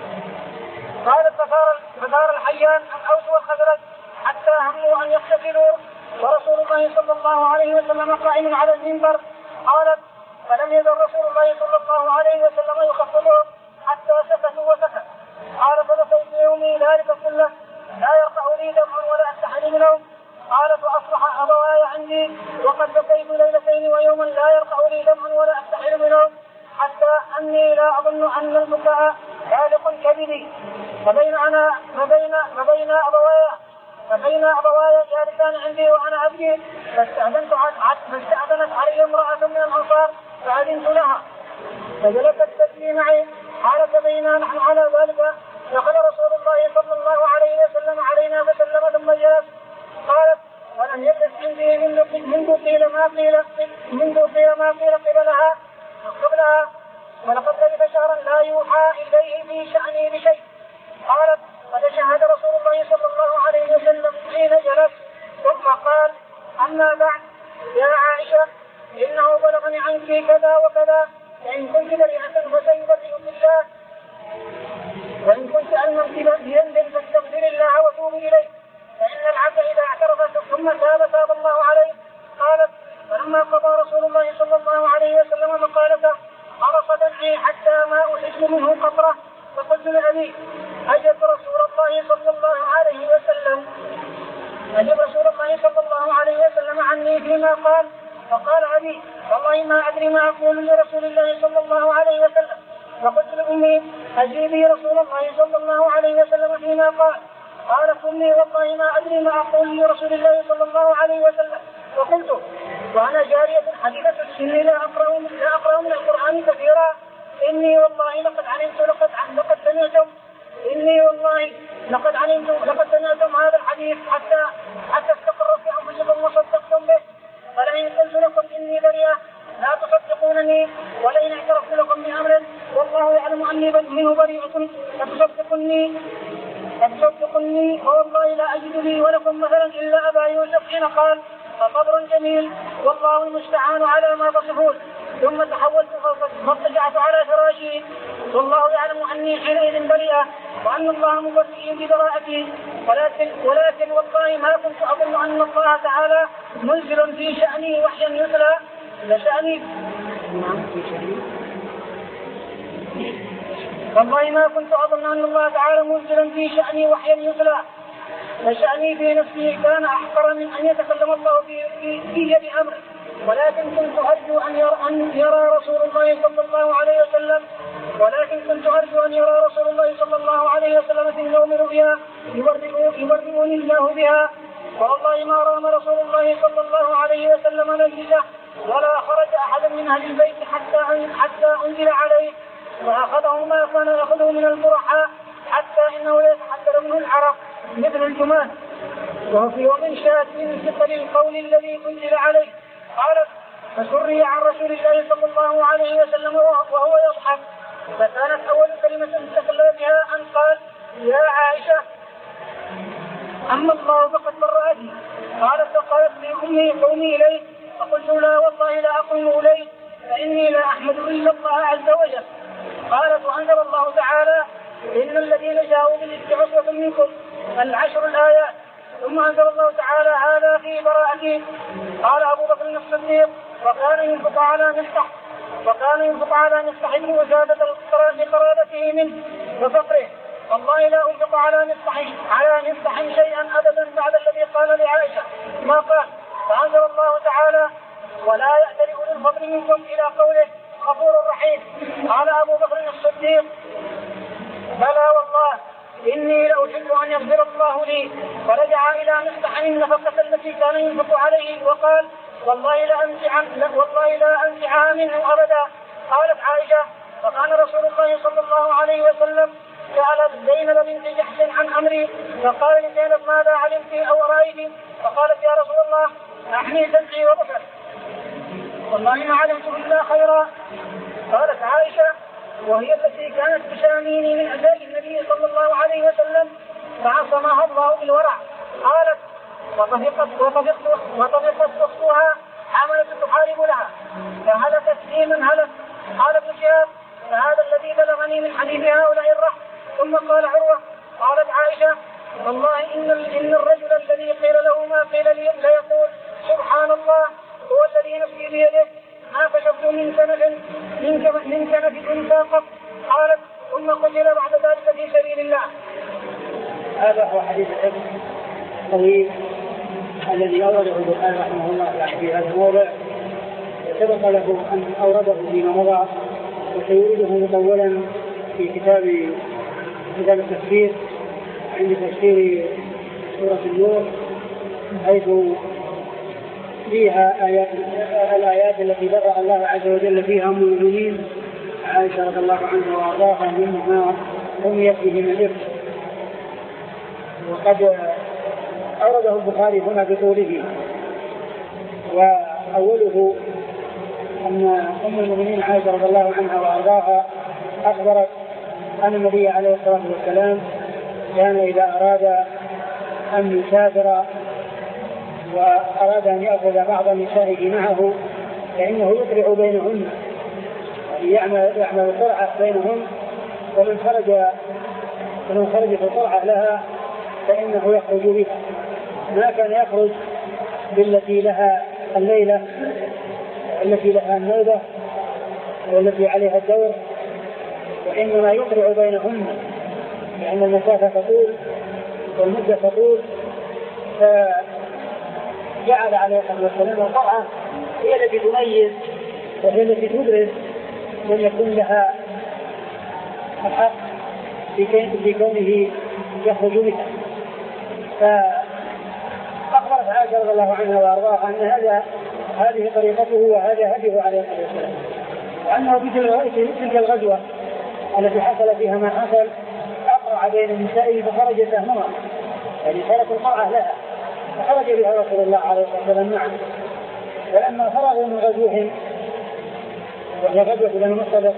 قالت: فثار الحيان الأوس والخزرج حتى هموا أن يقتتلوا ورسول الله صلى الله عليه وسلم قائم على المنبر. قالت: فلم يزل رسول الله صلى الله عليه وسلم يخفضهم حتى سكتوا وسكت. قال: فبقيت يومي ذلك كله لا يرقع لي دمع ولا أستحي منهم. قالت: وأصبح أبواي عندي وقد بقيت ليلتين ويوما لا يرقع لي دمع ولا أستحي منهم، حتى أني لا أظن أن البكاء خالق كبدي. فبين أنا فبين فبين أبواي فبين أبواي جالسان عندي وأنا أبكي فاستأذنت فاستأذنت علي امرأة من الأنصار فأذنت لها فجلست تبكي معي. قال: فبينا نحن على ذلك دخل رسول الله صلى الله عليه وسلم علينا فسلم ثم جلس. قالت: ولم يجلس عندي منذ قيل ما قيل منذ قيل ما قيل قبلها قبلها ولقد لبث شهرا لا يوحى إليه في شأني بشيء. قالت: فتشهد رسول الله صلى الله عليه وسلم حين جلس ثم قال: أما بعد يا عائشة إنه بلغني عنك كذا وكذا، فإن كنت بريئة فسيبرئ بالله، وإن كنت ألممت بذنب فاستغفر الله وتوب إليه، فإن العبد إذا اعترف ثم تاب تاب الله عليه. قالت: فلما قضى رسول الله صلى الله عليه وسلم مقالته خرص دمعي حتى ما أحس منه قطرة، فقلت لأبي: أجب رسول الله صلى الله عليه وسلم أجب رسول الله صلى الله عليه وسلم عني فيما قال. فقال أبي: والله ما أدري ما أقول لرسول الله صلى الله عليه وسلم. فقلت لأمي: أجيبي رسول الله صلى الله عليه وسلم فيما قال. قالت أمي: والله ما أدري ما أقول لرسول الله صلى الله عليه وسلم. فقلت: وأنا جارية حديثة السن لا أقرأ لا أقرأ من القرآن كثيرا، إني والله لقد علمت لقد لقد سمعتم إني والله لقد علمت لقد سمعتم هذا الحديث حتى حتى استقر في أنفسكم وصدقتم به، فلئن قلت لكم إني بريئة لا تصدقونني، ولئن اعترفت لكم بأمر والله يعلم أني منه بريئة فتصدقني فتصدقني والله لا أجد لي ولكم مثلا إلا أبا يوسف حين قال: فصبر جميل والله المستعان على ما تصفون. ثم تحولت فاضطجعت على فراشي والله يعلم أني حينئذ بريئة وأن الله مبرئ ببراءتي، ولكن ولكن والله ما كنت أظن أن الله تعالى منزل في شأني وحيا يتلى لشأني والله ما كنت أظن أن الله تعالى منزلا في شأني وحيا يتلى فشأني في نفسي كان أحقر من أن يتكلم الله في في بأمر، ولكن كنت أرجو أن يرى, أن يرى رسول الله صلى الله عليه وسلم ولكن كنت أرجو أن يرى رسول الله صلى الله عليه وسلم في النوم رؤيا يبرئني الله بها. والله ما رام رسول الله صلى الله عليه وسلم مجلسه ولا خرج أحد من أهل البيت حتى حتى أنزل عليه، فأخذه ما كان يأخذه من البرحاء حتى إنه يتحدر منه العرق مثل الجمال، وفي ومن شاء من ثقل القول الذي أنزل عليه. قالت: فسري عن رسول الله صلى الله عليه وسلم وهو يضحك، فكانت أول كلمة تكلم بها أن قال: يا عائشة أما الله فقد برأتي. قالت: فقالت لي أمي: قومي إليه. فقلت: لا والله لا أقوم إليه فإني لا أحمد إلا الله عز وجل. قالت: وأنزل الله تعالى: إن الذين جاءوا بالإفك عصبة منكم العشر الآيات. ثم أنزل الله تعالى: هذا في براءتي. قال أبو بكر الصديق: وكان ينفق على مفتح وكان ينفق على مفتح وزادة لقرابته منه وفقره، والله لا أنفق على مفتح على مفتح شيئا أبدا بعد الذي قال لعائشة ما قال. فأنزل الله تعالى: ولا يأتل أولي الفضل منكم إلى قوله غفور رحيم. قال أبو بكر الصديق: بلى والله إني لأحب أن يغفر الله لي. فرجع إلى مفتح النفقة التي كان ينفق عليه وقال: والله لا أنزع والله لا أنزعها منه أبدا. قالت عائشة: فكان رسول الله صلى الله عليه وسلم سألت زينب بنت جحش عن أمري، فقال لزينب: ماذا علمت أو رأيت؟ فقالت: يا رسول الله أحمي سمعي وبصري والله ما علمت إلا خيرا. قالت عائشة وهي التي كانت تشاميني من أزواج النبي صلى الله عليه وسلم فعصمها الله بالورع. قالت: وطفقت وطفقت وطفقت أختها حملت تحارب لها فهلكت في من هلك. قال ابن شهاب: فهذا الذي بلغني من حديث هؤلاء الرهط. ثم قال عروة: قالت عائشة: والله إن إن الرجل الذي قيل له ما قيل لي ليقول سبحان الله هو الذي نفسي بيده ما كشفت من سنة من كنف أنثى قط. قالت: ثم قتل بعد ذلك في سبيل الله. هذا هو حديث الحفظ الطويل الذي أورده البخاري رحمه الله يعني في هذا الموضع، سبق له أن أورده فيما مضى وسيورده مطولا في كتاب كتاب التفسير عند تفسير سورة النور، حيث فيها آيات الآيات التي برأ الله عز وجل فيها من المؤمنين عائشة رضي الله عنها وأرضاها مما رميت به من الإفك. وقد أورده البخاري هنا بطوله، وأوله أن أم المؤمنين عائشة رضي الله عنها وأرضاها أخبرت أن النبي عليه الصلاة والسلام كان إذا أراد أن يسافر وأراد أن يأخذ بعض نسائه معه فإنه يقرع بينهن، يعني يعمل, يعمل قرعة بينهن، ومن خرج ومن خرج في القرعة لها فإنه يخرج بها. ما كان يخرج بالتي لها الليلة التي لها النوبة والتي عليها الدور، وإنما يقرع بينهن لأن المسافة تطول والمدة تطول. فجعل عليه الصلاة والسلام القرعة هي التي تميز وهي التي تبرز من يكون لها الحق في كونه يخرج بها. فأخبرت عائشة رضي الله عنها وأرضاها أن هذا هذه طريقته وهذا هديه عليه الصلاة والسلام، وأنه في تلك الغزوة التي حصل فيها ما حصل أقرع بين النساء فخرج سهمها، يعني صارت القرعة لها فخرج بها رسول الله عليه الصلاة والسلام معه. ولما فرغوا من غزوهم وهي غزوة بني المصطلق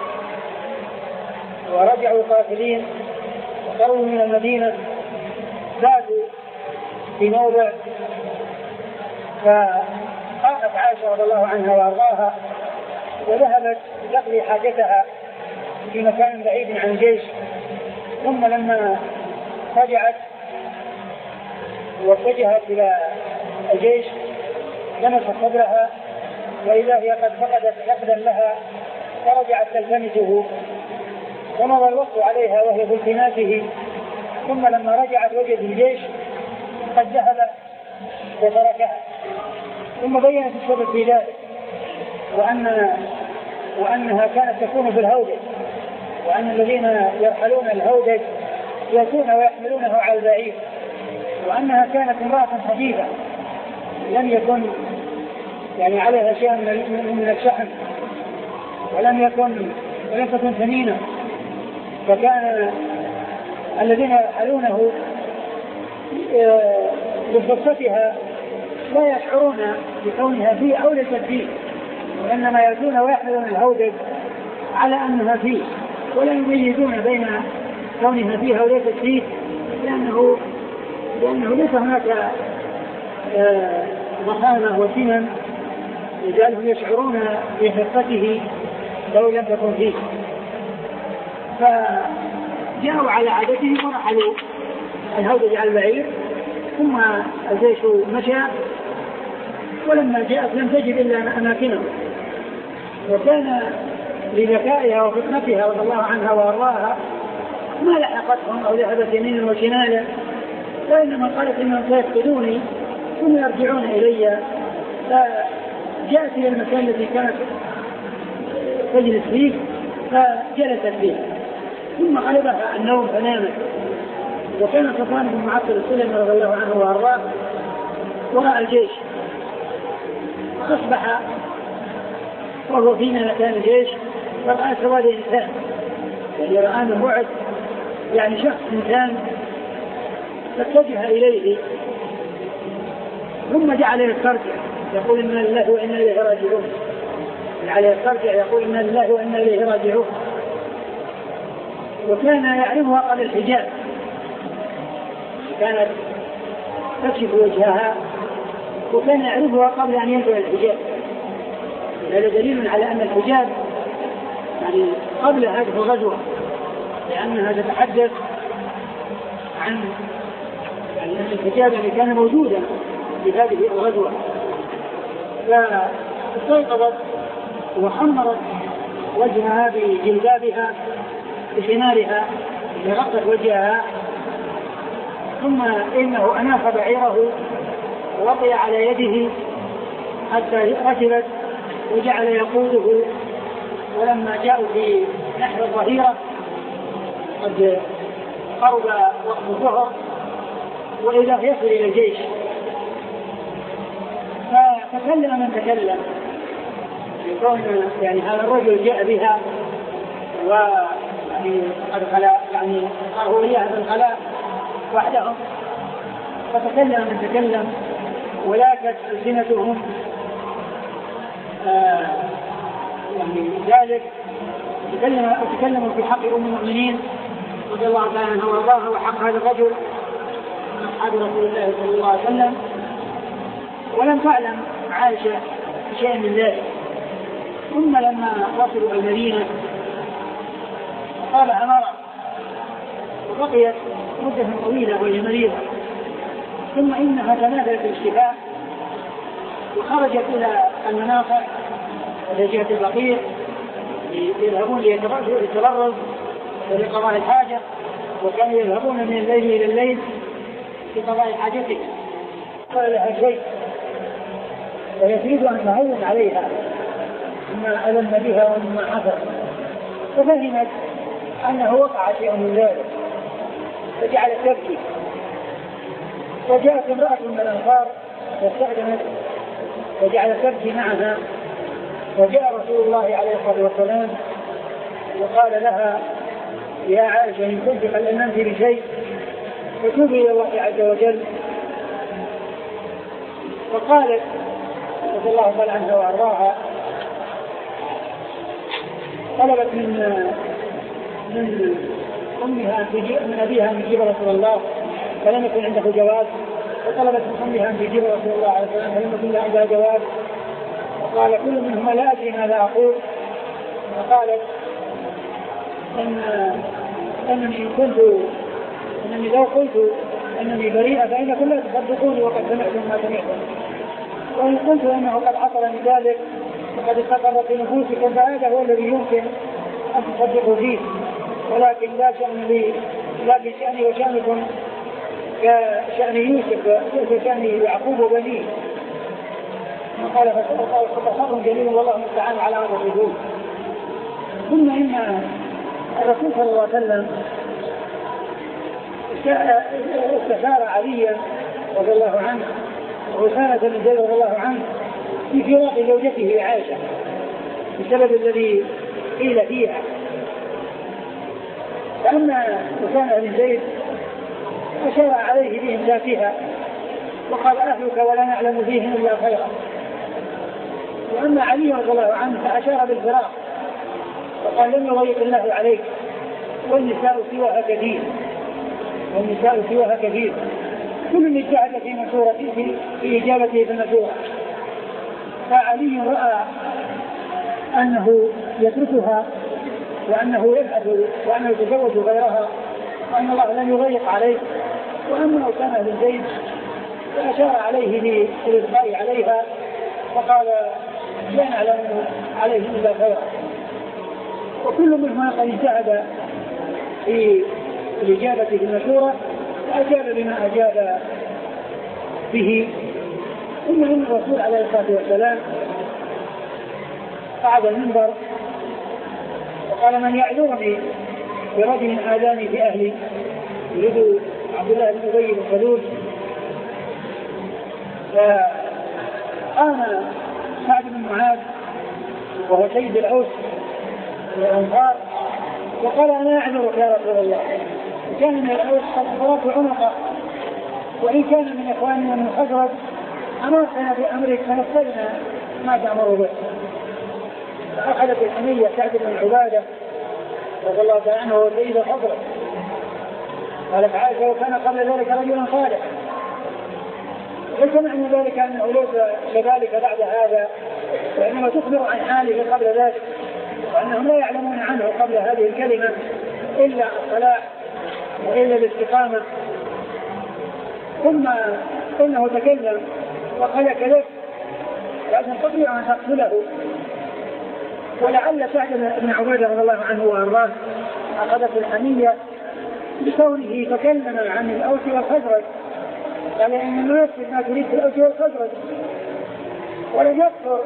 ورجعوا قاتلين وقروا من المدينة زادوا في موضع، فقامت عائشة رضي الله عنها وأرضاها وذهبت تقضي حاجتها في مكان بعيد عن الجيش. ثم لما رجعت واتجهت إلى الجيش لمست صدرها وإذا هي قد فقدت حفظا لها فرجعت تلتمسه، ومضى الوقت عليها وهي في التماسه. ثم لما رجعت وجد الجيش قد ذهب وتركها، ثم بينت السبب في ذلك وأن وأنها كانت تكون في الهودج، وأن الذين يرحلون الهودج يأتون ويحملونه على البعير، وأنها كانت امرأة حديثة لم يكن يعني عليها شيء من الشحم ولم يكن ولم تكن ثمينة، فكان الذين يرحلونه بفرصتها لا يشعرون بكونها فيه أو ليست فيه، وإنما يأتون ويحملون الهودج على أنها فيه ولا يميزون بين كونها فيها وليست فيه، لأنه لأنه ليس هناك ضخامة وسمن لذلك يشعرون بخفته لو لم تكن فيه. فجاءوا على عادتهم ورحلوا الهودج على البعير، ثم الجيش مشى، ولما جاءت لم تجد إلا أماكنه، وكان لذكائها وفطنتها رضي الله عنها وأرضاها ما لحقتهم أو ذهبت يمينا وشمالا، وإنما قالت إنهم سيفقدوني ثم يرجعون إلي. فجاءت إلى المكان الذي كانت تجلس فيه فجلست فيه، ثم غلبها النوم فنامت. وكان صفوان بن معطل السلمي رضي الله عنه وأرضاه وراء الجيش، أصبح وهو فينا مكان الجيش فرأى سواد إنسان، يعني رأى من بعد يعني شخص إنسان، فاتجه إليه ثم جعل يسترجع يقول إنا لله وإنا إليه راجعون، جعل يسترجع يقول إنا لله وإنا إليه راجعون. وكان يعرفها قبل الحجاب، كانت تكشف وجهها وكان يعرفها قبل أن ينزل الحجاب. هذا دليل على أن الحجاب يعني قبل هذه الغزوة، لأنها تتحدث عن يعني الحجاب الذي كان موجودا في هذه الغزوة. فاستيقظت وحمرت وجهها بجلبابها بحمارها لغطت وجهها، ثم إنه أناخ بعيره ووطي على يده حتى ركبت وجعل يقوده. ولما جاءوا في نحر الظهيرة قد قرب وقت الظهر وإذا يصل إلى الجيش، فتكلم من تكلم يقول يعني هذا الرجل جاء بها ويعني قد خلا يعني قالوا إياها بالخلاء وحدهم، فتكلم من تكلم ولاكت ألسنتهم آه يعني ذلك. تكلموا في حق أم المؤمنين رضي الله تعالى عنها وارضاها وحق هذا الرجل من أصحاب رسول الله صلى الله عليه وسلم، ولم تعلم عائشة شيئا من ذلك. ثم لما وصلوا المدينة قال أمرا، وبقيت مدة طويلة وهي مريضة، ثم إنها تنازلت الاشتفاء وخرجت إلى المناصع ولجهة البقيع يذهبون ليتبرز ولقضاء الحاجة، وكانوا يذهبون من الليل إلى الليل في قضاء حاجتهم. قال لها شيء ويريد أن تعود عليها مما ألم بها ومما حصل، ففهمت أنه وقع شيء من ذلك فجعلت تبكي. وجاءت امرأة من الأنصار واستأذنت وجعلت تبكي معها، وجاء رسول الله عليه الصلاة والسلام وقال لها يا عائشة إن كنت قد ألممت بشيء فتوبي إلى الله عز وجل. فقالت رضي الله تعالى عنها وأرضاها طلبت من من أمها من أبيها أن يجيب رسول الله فلم يكن عنده جواز، وطلبت من أمها أن تجيب رسول الله عليه الصلاة والسلام فلم يكن عندها جواز. وقال كل منهما لا أدري ماذا أقول. وقالت إن أنني كنت أنني لو قلت أنني بريئة فإنكم لا تصدقوني وقد سمعتم ما سمعتم، وإن قلت أنه قد حصل من ذلك وقد استقر في نفوسكم فهذا هو الذي يمكن أن تصدقوا فيه، ولكن لا شأن لي لا بشأني وشأنكم كشأن يوسف وشأن يعقوب وبنيه. وقال فتصر جليل والله المستعان على ما تصفون. ثم إن الرسول صلى الله عليه وسلم استشار عليا رضي الله عنه وأسامة بن زيد رضي الله عنه في فراق زوجته عائشة بسبب الذي قيل فيها. فأما أسامة بن زيد أشار عليه بهم لا فيها وقال أهلك ولا نعلم فيهم إلا خيرا. وأما علي رضي الله عنه فأشار بالفراق وقال لم يضيق الله عليك والنساء سواها كثير والنساء سواها كثير كل اجتهد في مشورته في, في إجابته في المشورة. فعلي رأى أنه يتركها وأنه يبحث وأنه يتزوج غيرها وأن الله لم يضيق عليه. وأما أسامة بن زيد فأشار عليه بالإلقاء عليها فقال لا نعلم عليه إلا خيرا. وكل منهما قد اجتهد في الإجابة في المشورة فأجاب بما أجاب به. ثم إن الرسول عليه الصلاة والسلام قعد المنبر وقال من يعذرني برجل آذاني في أهلي، يريد عبد الله بن أبي بن سلول. فقام سعد بن معاذ وهو سيد الأوس والأنصار وقال أنا أعذرك يا رسول الله، كان من الأوس قد ضربت عنقه وإن كان من إخواننا من الخزرج أمرتنا بأمرك فنفذنا ما تأمر به. فأخذت الحمية سعد بن عبادة رضي الله تعالى عنه هو سيد الخزرج. قالت عائشة وكان قبل ذلك رجلا صالحا. ليس معنى ذلك أنه ليس كذلك بعد هذا، وإنما تخبر عن حاله قبل ذلك وأنهم لا يعلمون عنه قبل هذه الكلمة إلا الصلاح وإلا الاستقامة. ثم إنه تكلم وقال كذب لكن تطيع أن تقتله. ولعل سعد بن عبادة رضي الله عنه وأرضاه أخذت الحمية بكونه تكلم عن الأوس والخزرج، قال إن يكفي ما تريد في الأوس والخزرج، ولم يقصر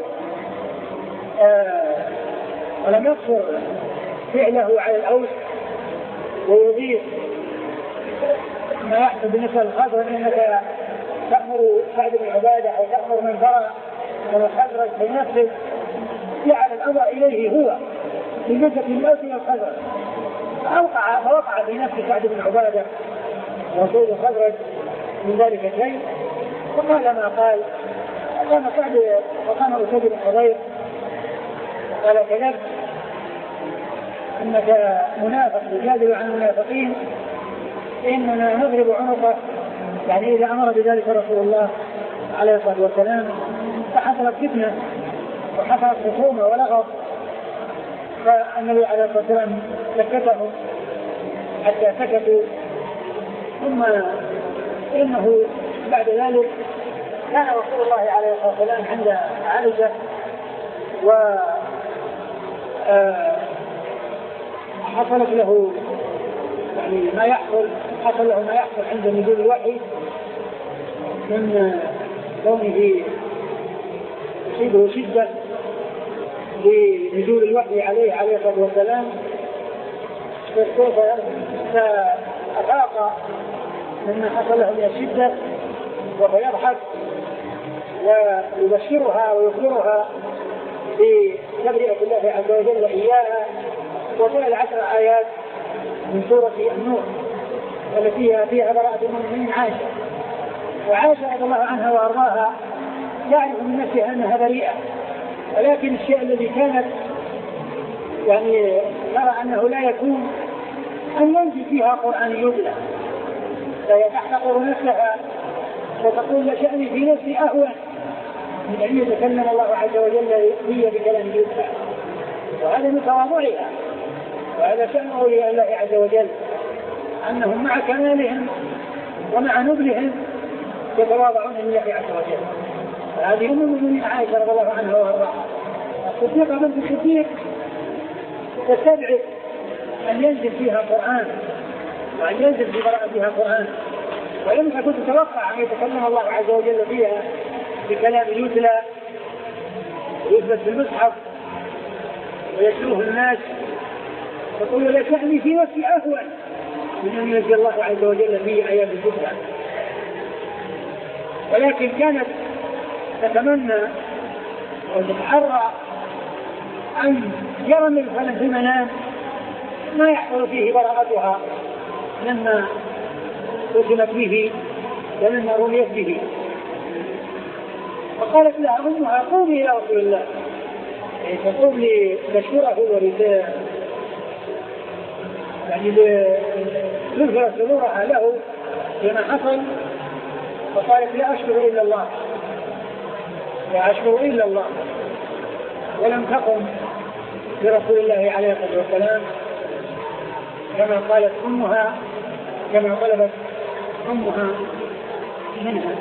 آه ولم يقصر فعله على الأوس ويضيف ما يحصل بالنسبة للخزرج إنك تأمر سعد بن عبادة أو تأمر من فرع من الخزرج بنفسه، جعل الأمر إليه هو بالنسبة للأوس والخزرج. فوقع فوقع في نفس سعد بن عبادة وسيد الخزرج من ذلك الشيء وقال ما قال. وقام سعد وقام أسيد بن حضير قال كذب إنك منافق تجادل عن المنافقين إننا نضرب عنقه، يعني إذا أمر بذلك رسول الله عليه الصلاة والسلام فحصلت فتنة وحصلت خصومة ولغط، فالنبي عليه الصلاة والسلام سكتهم حتى سكتوا. ثم إنه بعد ذلك كان رسول الله عليه الصلاة والسلام عند عائشة و حصلت له يعني ما يحصل حصل له ما يحصل عند نزول الوحي من كونه يصيبه شدة لنزول الوحي عليه عليه الصلاة والسلام، فأفاق مما حصل له من الشدة وهو يضحك ويبشرها ويخبرها بتبرئة الله عز وجل إياها، وتلك العشر آيات من سورة النور التي فيها براءة المؤمنين عائشة. وعائشة رضي الله عنها وأرضاها تعرف من نفسها أنها بريئة، ولكن الشيء الذي كانت يعني نرى أنه لا يكون أن ينزل فيها قرآن يتلى، فهي تحتقر نفسها وتقول لشأني في نفسي أهون من أن يتكلم الله عز وجل هي بكلام يتلى، وهذا من تواضعها، وهذا شأن أولياء الله عز وجل أنهم مع كمالهم ومع نبلهم يتواضعون لله عز وجل. هذه أم المؤمنين عائشة رضي الله عنها وأرضاها. الصديقة بنت الصديق تستبعد أن ينزل فيها قرآن وأن ينزل في براءتها قرآن، ولم تكن تتوقع أن يتكلم الله عز وجل فيها بكلام يتلى ويثبت في المصحف ويتلوه الناس، تقول لا شأني في نفسي أهون من أن ينزل الله عز وجل فيه آيات الكتلى. ولكن كانت تتمنى وتتحرى أن يرى مثلا في المنام ما يحصل فيه براءتها مما رسمت به ومما رميت به. فقالت لها أمها قومي إلى رسول الله، يعني تقوم لتشكره ورسالة يعني لتظهر سرورها له بما حصل. فقالت لا أشكر إلا الله لا أشكر إلا الله، ولم تقم لرسول الله عليه الصلاة والسلام كما قالت أمها كما طلبت أمها منها.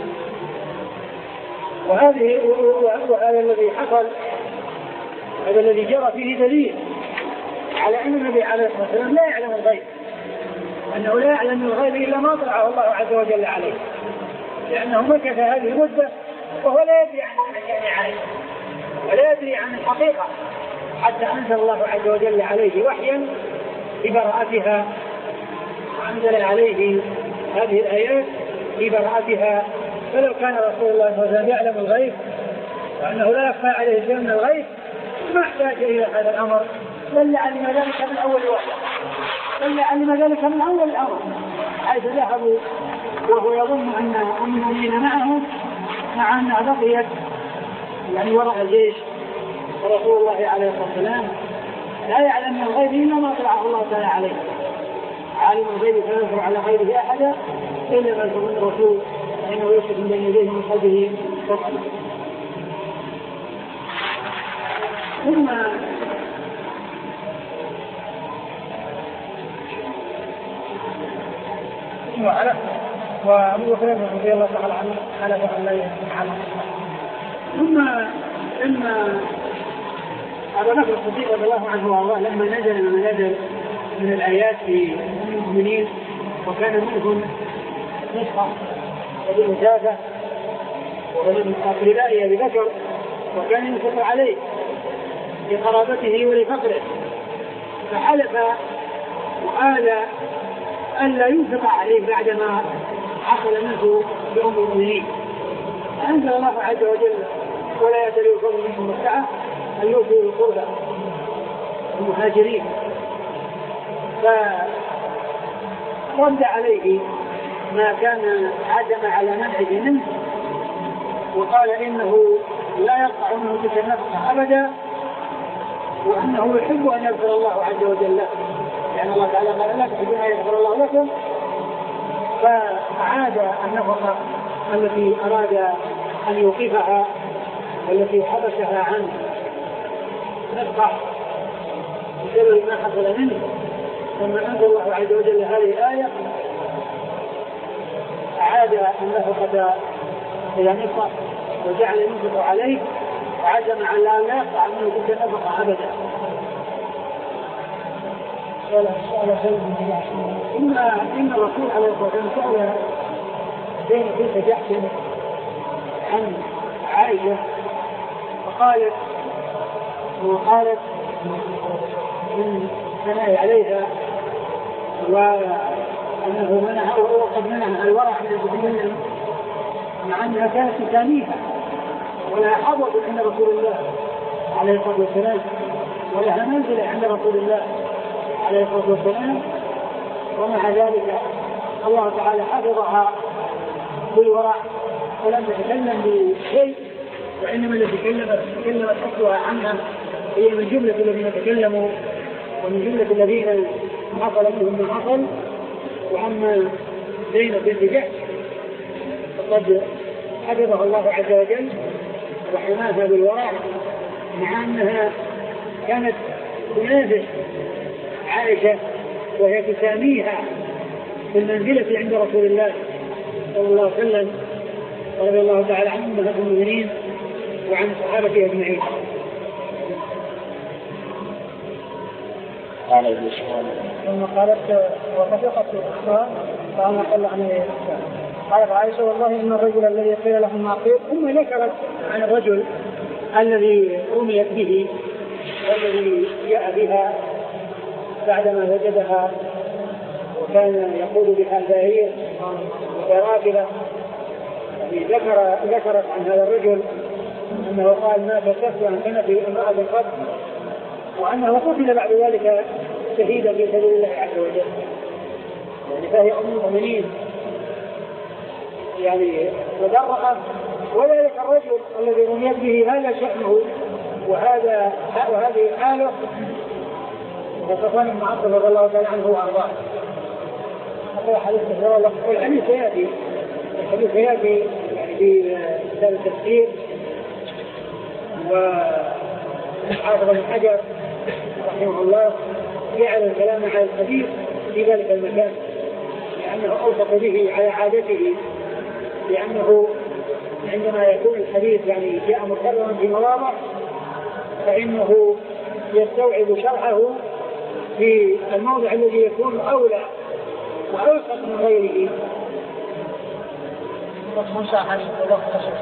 وهذه وهذا الذي حصل هذا الذي جرى فيه دليل على أن النبي عليه الصلاة والسلام لا يعلم الغيب، أنه لا يعلم الغيب إلا ما طلعه الله عز وجل عليه، لأنه مكث هذه المدة وهو لا يدري عن مكان عائشة ولا يدري عن الحقيقة حتى أنزل الله عز وجل عليه وحيا ببراءتها، وأنزل عليه هذه الآيات ببراءتها. فلو كان رسول الله صلى الله عليه وسلم يعلم الغيب وأنه لا يخفى عليه شيء من الغيب ما احتاج إلى هذا الأمر، بل علم ذلك من أول وحي بل علم ذلك من أول الأمر، حيث ذهبوا وهو يظن أن أم المؤمنين معه مع أنها بقيت يعني وراء الجيش، ورسول الله عليه الصلاة والسلام لا يعلم من الغيب إلا ما طلعه الله تعالى عليه، عالم الغيب فلا يظهر على غيره أحدا إلا ما يظهر الرسول إنه يشهد من بين يديه من قلبه فصل. ثم ثم على وأبو بكر رضي الله تعالى عنه حلف أن لا يفعل. ثم إن أبو بكر الصديق رضي الله عنه وأرضاه لما نزل ما نزل من الآيات في المؤمنين وكان منهم نسخة وبن جافة وبن أقربائه أبي بكر وكان ينفق عليه لقرابته ولفقره، فحلف وآل ألا ينفق عليه بعدما حصل منه بأم المؤمنين. فأنزل الله عز وجل ولا يأتل القوم منكم السعة أن يؤتوا القربى المهاجرين، فرد عليه ما كان عزم على منعه منه وقال إنه لا يقع منه تلك النفقة أبدا، وأنه يحب أن يغفر الله عز وجل له، لأن الله تعالى قال لا تحبون أن يغفر الله لكم. فأعاد النفقة التي أراد أن يوقفها والتي حبسها عن نفقه بسبب ما حصل منه، ثم أنزل الله عز وجل هذه الآية أعاد النفقة إلى نفقه وجعل ينفق عليه وعزم على لا يقطع منه تلك النفقة أبدا. إن إن الرسول عليه الصلاة والسلام سأل زينب بنت جحش عن عائشة فقالت وقالت من ثناء عليها وأنه منعها وقد منعها الورع من المتكلم مع أنها كانت تساميها ولا حظوة عند رسول الله عليه الصلاة والسلام ولها منزلة عند رسول الله عليه الصلاة والسلام، ومع ذلك الله تعالى حفظها بالورع ولم تتكلم بشيء، وإنما الذي تكلمت حفظها عنها هي من جملة الذين تكلموا ومن جملة الذين حصل منهم من حصل. وأما زينب بنت جحش فقد حفظها الله عز وجل وحماها بالورع مع أنها كانت تنافس عائشة وهي تساميها في المنزلة عند رسول الله صلى الله عليه وسلم رضي الله تعالى عنهم أمهات المؤمنين وعن صحابته أجمعين. ثم قالت وصدقت الإخوان فأنا قال عن الإخوان قالت عائشة والله إن الرجل الذي قيل له ما قيل، ثم ذكرت عن الرجل الذي رميت به والذي جاء بها بعدما وجدها وكان يقول بها الباهية وراكبة، ذكر ذكرت عن هذا الرجل أنه قال ما فسرت عن كنف امرأة قط، وأنه قتل بعد ذلك شهيدا في سبيل الله عز وجل، يعني فهي أم المؤمنين يعني مدرقة. وذلك الرجل الذي رميت به هذا شأنه وهذا وهذه حاله وصفان بن عبد رضي الله تعالى عنه وارضاه. هذا حديث الله والحديث ياتي الحديث ياتي يعني في كتاب التفسير وحافظ بن حجر رحمه الله جعل الكلام على الحديث في ذلك المكان لأنه أوثق به على عادته، لأنه عندما يكون الحديث يعني جاء مكررا في مواضع فإنه يستوعب شرحه في الموضع الذي يكون أولى وأوثق من غيره. خمسة حديث وضغط تصف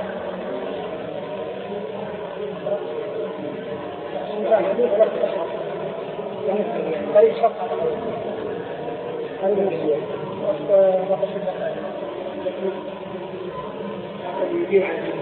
حديث وضغط تصف يعني قريب صفحة قريب نفسية وضغط تصف